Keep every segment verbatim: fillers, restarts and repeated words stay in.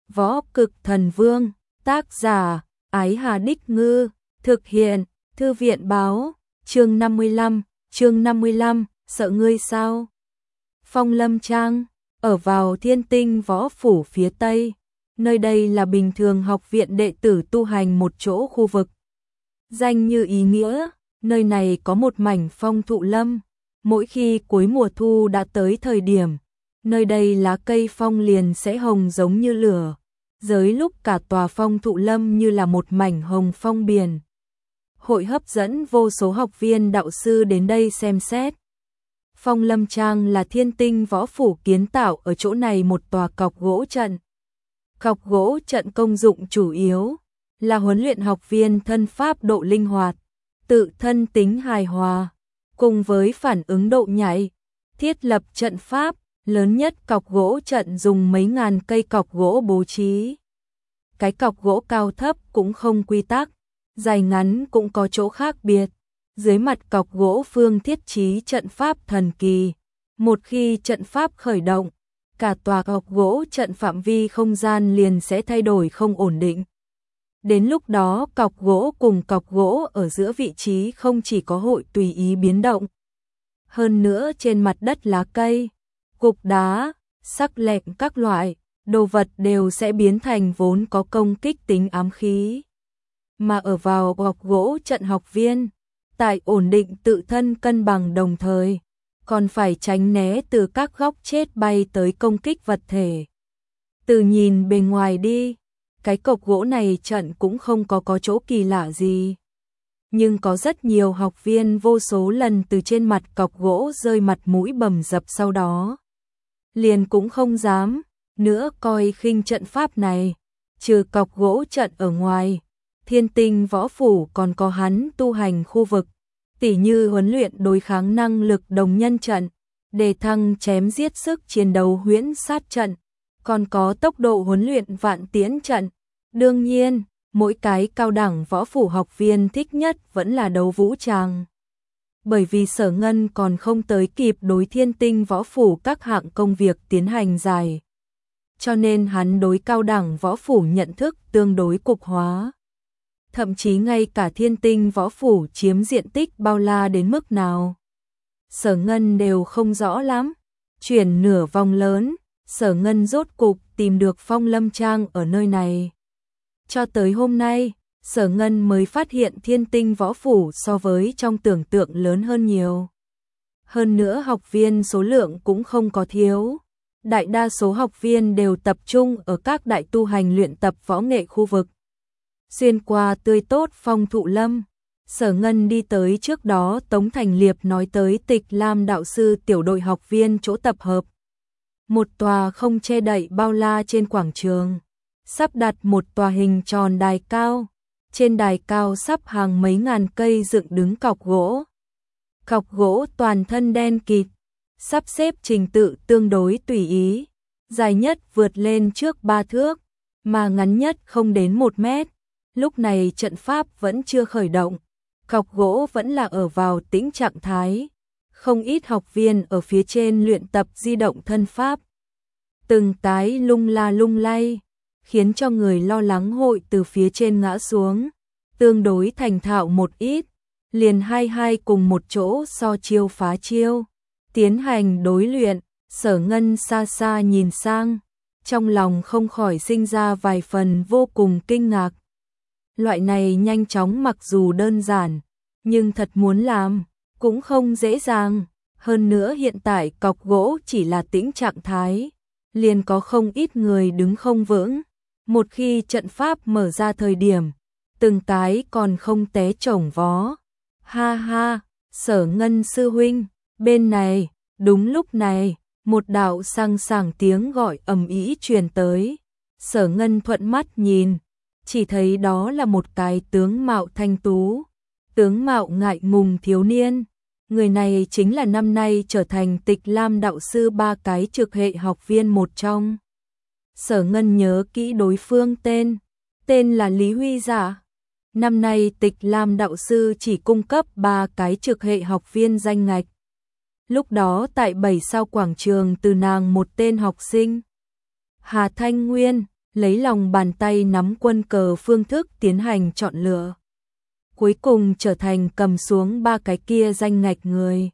Võ Cực Thần Vương, tác giả, Ái Hà Đích Ngư, thực hiện, Thư viện Báo, chương năm mươi lăm, chương năm mươi lăm, sợ ngươi sao? Phong Lâm Trang, ở vào Thiên Tinh Võ Phủ phía Tây, nơi đây là bình thường học viện đệ tử tu hành một chỗ khu vực. Danh như ý nghĩa, nơi này có một mảnh phong thụ lâm, mỗi khi cuối mùa thu đã tới thời điểm, nơi đây lá cây phong liền sẽ hồng giống như lửa, dưới lúc cả tòa phong thụ lâm như là một mảnh hồng phong biển. Hội hấp dẫn vô số học viên đạo sư đến đây xem xét. Phong Lâm Trang là Thiên Tinh Võ Phủ kiến tạo ở chỗ này một tòa cọc gỗ trận. Cọc gỗ trận công dụng chủ yếu là huấn luyện học viên thân pháp độ linh hoạt, tự thân tính hài hòa, cùng với phản ứng độ nhạy, thiết lập trận pháp. Lớn nhất cọc gỗ trận dùng mấy ngàn cây cọc gỗ bố trí. Cái cọc gỗ cao thấp cũng không quy tắc, dài ngắn cũng có chỗ khác biệt. Dưới mặt cọc gỗ phương thiết trí trận pháp thần kỳ. Một khi trận pháp khởi động, cả tòa cọc gỗ trận phạm vi không gian liền sẽ thay đổi không ổn định. Đến lúc đó cọc gỗ cùng cọc gỗ ở giữa vị trí không chỉ có hội tùy ý biến động. Hơn nữa trên mặt đất lá cây, cục đá, sắc lẹm các loại, đồ vật đều sẽ biến thành vốn có công kích tính ám khí. Mà ở vào cọc gỗ trận học viên, tại ổn định tự thân cân bằng đồng thời, còn phải tránh né từ các góc chết bay tới công kích vật thể. Từ nhìn bề ngoài đi, cái cọc gỗ này trận cũng không có có chỗ kỳ lạ gì. Nhưng có rất nhiều học viên vô số lần từ trên mặt cọc gỗ rơi mặt mũi bầm dập sau đó. Liền cũng không dám nữa coi khinh trận pháp này. Trừ cọc gỗ trận ở ngoài, Thiên Tinh Võ Phủ còn có hắn tu hành khu vực, tỉ như huấn luyện đối kháng năng lực đồng nhân trận, đề thăng chém giết sức chiến đấu huyễn sát trận, còn có tốc độ huấn luyện vạn tiễn trận. Đương nhiên, mỗi cái cao đẳng võ phủ học viên thích nhất vẫn là đấu vũ tràng. Bởi vì Sở Ngân còn không tới kịp đối Thiên Tinh Võ Phủ các hạng công việc tiến hành giải. Cho nên hắn đối cao đẳng võ phủ nhận thức tương đối cục hóa. Thậm chí ngay cả Thiên Tinh Võ Phủ chiếm diện tích bao la đến mức nào, Sở Ngân đều không rõ lắm. Chuyển nửa vòng lớn, Sở Ngân rốt cục tìm được Phong Lâm Trang ở nơi này. Cho tới hôm nay, Sở Ngân mới phát hiện Thiên Tinh Võ Phủ so với trong tưởng tượng lớn hơn nhiều. Hơn nữa học viên số lượng cũng không có thiếu. Đại đa số học viên đều tập trung ở các đại tu hành luyện tập võ nghệ khu vực. Xuyên qua tươi tốt phong thụ lâm, Sở Ngân đi tới trước đó Tống Thành Liệp nói tới Tịch Lam đạo sư tiểu đội học viên chỗ tập hợp. Một tòa không che đậy bao la trên quảng trường, sắp đặt một tòa hình tròn đài cao. Trên đài cao sắp hàng mấy ngàn cây dựng đứng cọc gỗ. Cọc gỗ toàn thân đen kịt, sắp xếp trình tự tương đối tùy ý. Dài nhất vượt lên trước ba thước, mà ngắn nhất không đến một mét. Lúc này trận pháp vẫn chưa khởi động, cọc gỗ vẫn là ở vào tĩnh trạng thái. Không ít học viên ở phía trên luyện tập di động thân pháp. Từng cái lung la lung lay, khiến cho người lo lắng hội từ phía trên ngã xuống. Tương đối thành thạo một ít, liền hai hai cùng một chỗ so chiêu phá chiêu, tiến hành đối luyện. Sở Ngân xa xa nhìn sang, trong lòng không khỏi sinh ra vài phần vô cùng kinh ngạc. Loại này nhanh chóng mặc dù đơn giản, nhưng thật muốn làm, cũng không dễ dàng. Hơn nữa hiện tại cọc gỗ chỉ là tĩnh trạng thái, liền có không ít người đứng không vững. Một khi trận pháp mở ra thời điểm, từng cái còn không té chổng vó. Ha ha, Sở Ngân sư huynh, bên này. Đúng lúc này, một đạo sang sảng tiếng gọi ầm ĩ truyền tới. Sở Ngân thuận mắt nhìn, chỉ thấy đó là một cái tướng mạo thanh tú, tướng mạo ngại ngùng thiếu niên. Người này chính là năm nay trở thành Tịch Lam đạo sư ba cái trực hệ học viên một trong. Sở Ngân nhớ kỹ đối phương tên, tên là Lý Huy Dạ. Năm nay Tịch Lam đạo sư chỉ cung cấp ba cái trực hệ học viên danh ngạch. Lúc đó tại bảy sao quảng trường từ nàng một tên học sinh, Hà Thanh Nguyên, lấy lòng bàn tay nắm quân cờ phương thức tiến hành chọn lựa. Cuối cùng trở thành cầm xuống ba cái kia danh ngạch người.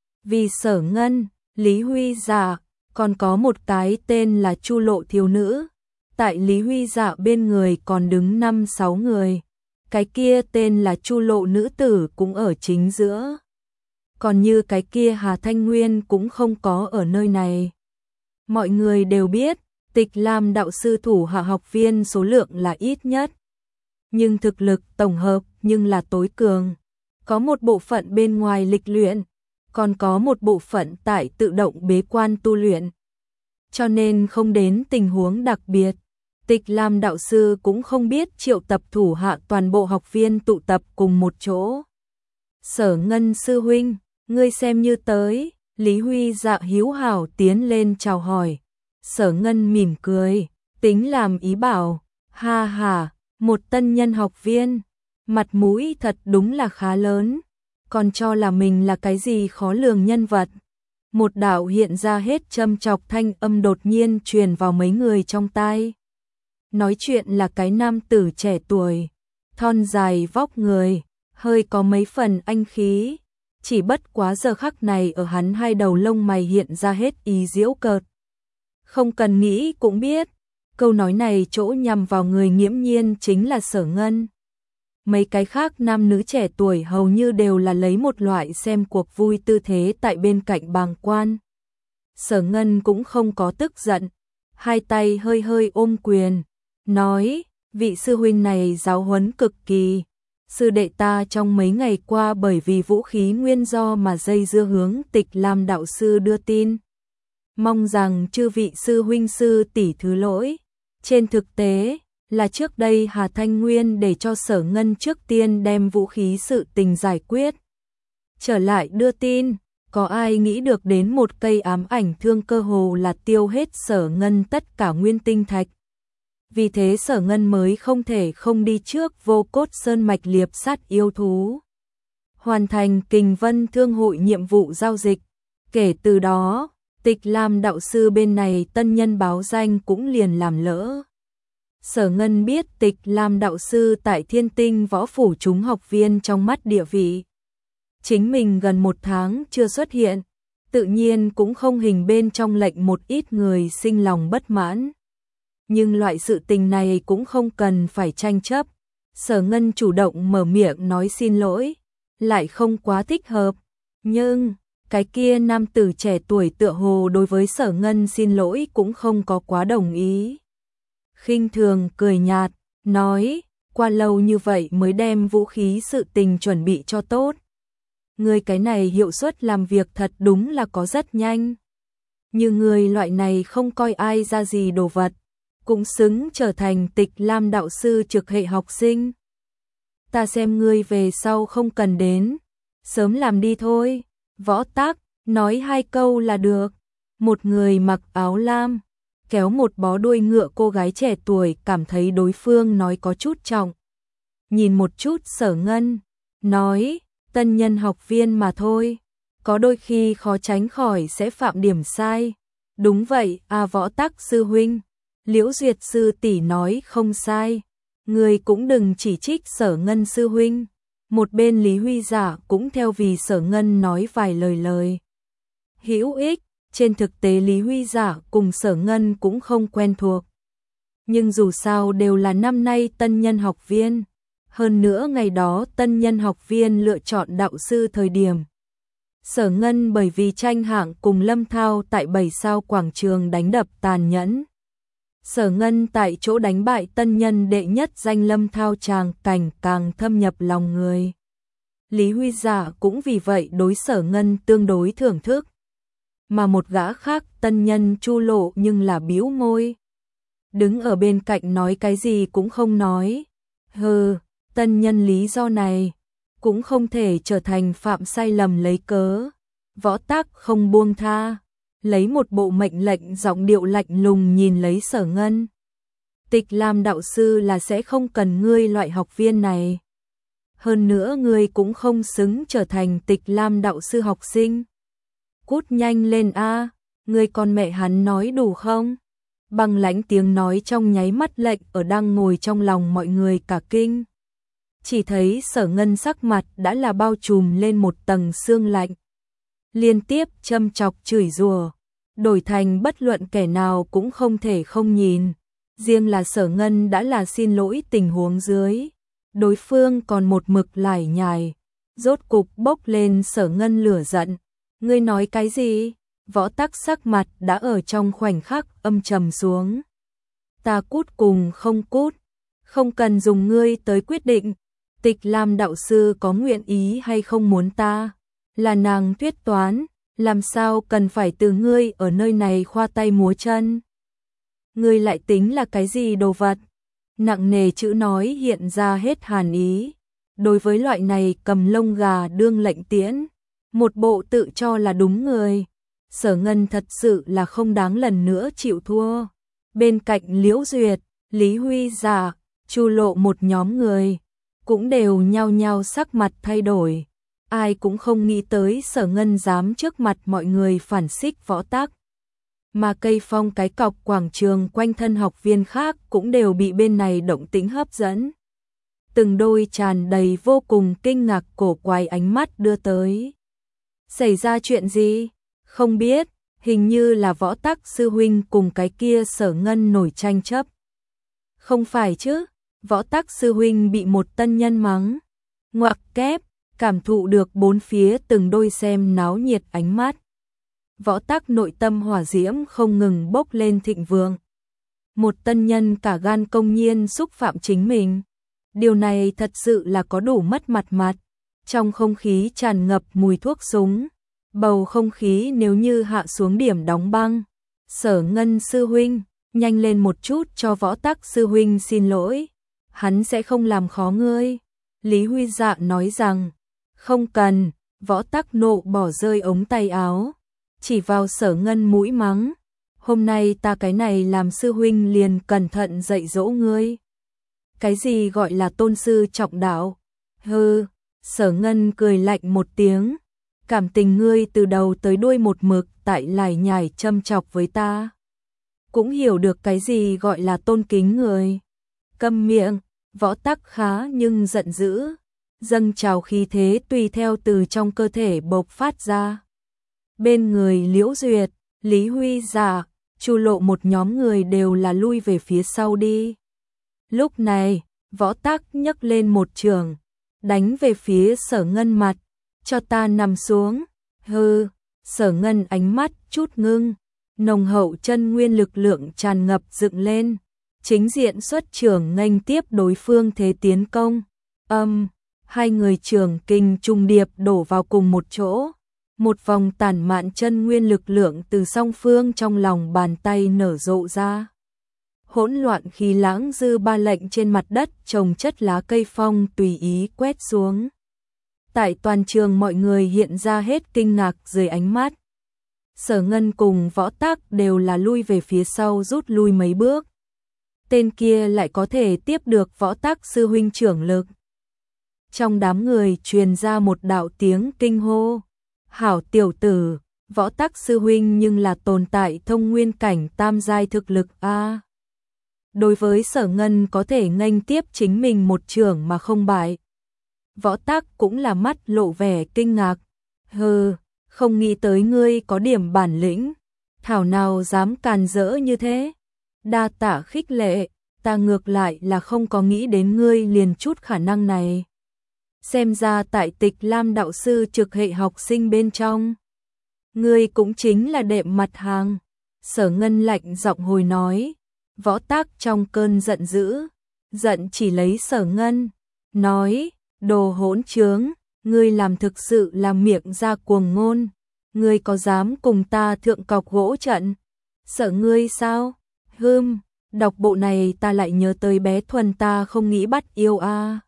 Vì Sở Ngân, Lý Huy Dạ, còn có một cái tên là Chu Lộ thiếu nữ. Tại Lý Huy Dạ bên người còn đứng năm sáu người. Cái kia tên là Chu Lộ nữ tử cũng ở chính giữa. Còn như cái kia Hà Thanh Nguyên cũng không có ở nơi này. Mọi người đều biết, Tịch Lam đạo sư thủ hạ học viên số lượng là ít nhất. Nhưng thực lực tổng hợp nhưng là tối cường. Có một bộ phận bên ngoài lịch luyện, còn có một bộ phận tại tự động bế quan tu luyện. Cho nên không đến tình huống đặc biệt. Tịch Lam đạo sư cũng không biết triệu tập thủ hạ toàn bộ học viên tụ tập cùng một chỗ. Sở Ngân sư huynh, ngươi xem như tới. Lý Huy Dạ hiếu hảo tiến lên chào hỏi. Sở Ngân mỉm cười, tính làm ý bảo, ha ha, một tân nhân học viên, mặt mũi thật đúng là khá lớn, còn cho là mình là cái gì khó lường nhân vật. Một đạo hiện ra hết châm chọc thanh âm đột nhiên truyền vào mấy người trong tai. Nói chuyện là cái nam tử trẻ tuổi, thon dài vóc người, hơi có mấy phần anh khí, chỉ bất quá giờ khắc này ở hắn hai đầu lông mày hiện ra hết ý giễu cợt. Không cần nghĩ cũng biết, câu nói này chỗ nhằm vào người nghiễm nhiên chính là Sở Ngân. Mấy cái khác nam nữ trẻ tuổi hầu như đều là lấy một loại xem cuộc vui tư thế tại bên cạnh bàng quan. Sở Ngân cũng không có tức giận, hai tay hơi hơi ôm quyền, nói, vị sư huynh này giáo huấn cực kỳ. Sư đệ ta trong mấy ngày qua bởi vì vũ khí nguyên do mà dây dưa hướng Tịch Lam đạo sư đưa tin. Mong rằng chư vị sư huynh sư tỷ thứ lỗi. Trên thực tế, là trước đây Hà Thanh Nguyên để cho Sở Ngân trước tiên đem vũ khí sự tình giải quyết. Trở lại đưa tin, có ai nghĩ được đến một cây ám ảnh thương cơ hồ là tiêu hết Sở Ngân tất cả nguyên tinh thạch. Vì thế Sở Ngân mới không thể không đi trước Vô Cốt Sơn mạch liệp sát yêu thú. Hoàn thành Kình Vân Thương hội nhiệm vụ giao dịch. Kể từ đó, Tịch Lam đạo sư bên này tân nhân báo danh cũng liền làm lỡ. Sở Ngân biết Tịch Lam đạo sư tại Thiên Tinh võ phủ chúng học viên trong mắt địa vị. Chính mình gần một tháng chưa xuất hiện, tự nhiên cũng không hình bên trong lệnh một ít người sinh lòng bất mãn. Nhưng loại sự tình này cũng không cần phải tranh chấp. Sở Ngân chủ động mở miệng nói xin lỗi, lại không quá thích hợp. Nhưng, cái kia nam tử trẻ tuổi tựa hồ đối với Sở Ngân xin lỗi cũng không có quá đồng ý. Khinh thường cười nhạt, nói, qua lâu như vậy mới đem vũ khí sự tình chuẩn bị cho tốt. Người cái này hiệu suất làm việc thật đúng là có rất nhanh. Như người loại này không coi ai ra gì đồ vật, cũng xứng trở thành Tịch Lam đạo sư trực hệ học sinh. Ta xem ngươi về sau không cần đến, sớm làm đi thôi. Võ Tắc, nói hai câu là được. Một người mặc áo lam, kéo một bó đuôi ngựa cô gái trẻ tuổi cảm thấy đối phương nói có chút trọng. Nhìn một chút Sở Ngân, nói, tân nhân học viên mà thôi, có đôi khi khó tránh khỏi sẽ phạm điểm sai. Đúng vậy, à Võ Tắc sư huynh, Liễu Duyệt sư tỷ nói không sai, người cũng đừng chỉ trích Sở Ngân sư huynh. Một bên Lý Huy Dạ cũng theo vì Sở Ngân nói vài lời lời hữu ích. Trên thực tế Lý Huy Dạ cùng Sở Ngân cũng không quen thuộc, nhưng dù sao đều là năm nay tân nhân học viên. Hơn nữa ngày đó tân nhân học viên lựa chọn đạo sư thời điểm, Sở Ngân bởi vì tranh hạng cùng Lâm Thao tại bảy sao quảng trường đánh đập tàn nhẫn. Sở Ngân tại chỗ đánh bại tân nhân đệ nhất danh Lâm Thao tràng cảnh càng thâm nhập lòng người. Lý Huy Dạ cũng vì vậy đối Sở Ngân tương đối thưởng thức. Mà một gã khác tân nhân Chu Lộ nhưng là bĩu môi, đứng ở bên cạnh nói cái gì cũng không nói. Hừ, tân nhân lý do này cũng không thể trở thành phạm sai lầm lấy cớ. Võ Tắc không buông tha, lấy một bộ mệnh lệnh giọng điệu lạnh lùng nhìn lấy Sở Ngân. Tịch Lam đạo sư là sẽ không cần ngươi loại học viên này. Hơn nữa ngươi cũng không xứng trở thành Tịch Lam đạo sư học sinh. Cút nhanh lên a, ngươi con mẹ hắn nói đủ không? Băng lãnh tiếng nói trong nháy mắt lệnh ở đang ngồi trong lòng mọi người cả kinh. Chỉ thấy Sở Ngân sắc mặt đã là bao trùm lên một tầng sương lạnh. Liên tiếp châm chọc chửi rủa, đổi thành bất luận kẻ nào cũng không thể không nhìn. Riêng là Sở Ngân đã là xin lỗi tình huống dưới. Đối phương còn một mực lải nhải. Rốt cục bốc lên Sở Ngân lửa giận. Ngươi nói cái gì? Võ Tắc sắc mặt đã ở trong khoảnh khắc âm trầm xuống. Ta cút cùng không cút, không cần dùng ngươi tới quyết định. Tịch Lam đạo sư có nguyện ý hay không muốn ta, là nàng thuyết toán, làm sao cần phải từ ngươi ở nơi này khoa tay múa chân. Ngươi lại tính là cái gì đồ vật? Nặng nề chữ nói hiện ra hết hàn ý. Đối với loại này cầm lông gà đương lệnh tiễn, một bộ tự cho là đúng người. Sở Ngân thật sự là không đáng lần nữa chịu thua. Bên cạnh Liễu Duyệt, Lý Huy Dạ, Chu Lộ một nhóm người, cũng đều nhao nhao sắc mặt thay đổi. Ai cũng không nghĩ tới Sở Ngân dám trước mặt mọi người phản xích Võ Tắc. Mà cây phong cái cọc quảng trường quanh thân học viên khác cũng đều bị bên này động tĩnh hấp dẫn. Từng đôi tràn đầy vô cùng kinh ngạc cổ quái ánh mắt đưa tới. Xảy ra chuyện gì? Không biết, hình như là Võ Tắc sư huynh cùng cái kia Sở Ngân nổi tranh chấp. Không phải chứ, Võ Tắc sư huynh bị một tân nhân mắng. Ngoặc kép, cảm thụ được bốn phía từng đôi xem náo nhiệt ánh mắt. Võ Tắc nội tâm hỏa diễm không ngừng bốc lên thịnh vượng. Một tân nhân cả gan công nhiên xúc phạm chính mình. Điều này thật sự là có đủ mất mặt mặt. Trong không khí tràn ngập mùi thuốc súng. Bầu không khí nếu như hạ xuống điểm đóng băng. Sở Ngân sư huynh, nhanh lên một chút cho Võ Tắc sư huynh xin lỗi. Hắn sẽ không làm khó ngươi. Lý Huy Dạ nói rằng, không cần. Võ Tắc nộ bỏ rơi ống tay áo, chỉ vào Sở Ngân mũi mắng. Hôm nay ta cái này làm sư huynh liền cẩn thận dạy dỗ ngươi. Cái gì gọi là tôn sư trọng đạo? Hừ, Sở Ngân cười lạnh một tiếng. Cảm tình ngươi từ đầu tới đuôi một mực tại lải nhải châm chọc với ta. Cũng hiểu được cái gì gọi là tôn kính người. Câm miệng, Võ Tắc khá nhưng giận dữ. Dâng trào khí thế tùy theo từ trong cơ thể bộc phát ra. Bên người Liễu Duyệt, Lý Huy Dạ, Chu Lộ một nhóm người đều là lui về phía sau đi. Lúc này, Võ Tắc nhấc lên một trường, đánh về phía Sở Ngân mặt. Cho ta nằm xuống. Hừ, Sở Ngân ánh mắt chút ngưng, nồng hậu chân nguyên lực lượng tràn ngập dựng lên, chính diện xuất trường nghênh tiếp đối phương thế tiến công. Âm, um, hai người trường kinh trùng điệp đổ vào cùng một chỗ. Một vòng tản mạn chân nguyên lực lượng từ song phương trong lòng bàn tay nở rộ ra. Hỗn loạn khí lãng dư ba lệnh trên mặt đất trồng chất lá cây phong tùy ý quét xuống. Tại toàn trường mọi người hiện ra hết kinh ngạc dưới ánh mắt. Sở Ngân cùng Võ Tắc đều là lui về phía sau rút lui mấy bước. Tên kia lại có thể tiếp được Võ Tắc sư huynh trưởng lực. Trong đám người truyền ra một đạo tiếng kinh hô. Hảo tiểu tử, Võ Tắc sư huynh nhưng là tồn tại thông nguyên cảnh tam giai thực lực a. Đối với Sở Ngân có thể nghênh tiếp chính mình một trưởng mà không bại. Võ Tắc cũng là mắt lộ vẻ kinh ngạc. Hừ, không nghĩ tới ngươi có điểm bản lĩnh. Thảo nào dám càn rỡ như thế. Đa tạ khích lệ, ta ngược lại là không có nghĩ đến ngươi liền chút khả năng này. Xem ra tại Tịch Lam đạo sư trực hệ học sinh bên trong, ngươi cũng chính là đệm mặt hàng. Sở Ngân lạnh giọng hồi nói. Võ Tắc trong cơn giận dữ, giận chỉ lấy Sở Ngân, nói, đồ hỗn trướng, ngươi làm thực sự là miệng ra cuồng ngôn, ngươi có dám cùng ta thượng cọc gỗ trận? Sợ ngươi sao? Hừm, đọc bộ này ta lại nhớ tới bé Thuần ta không nghĩ bắt yêu a. À.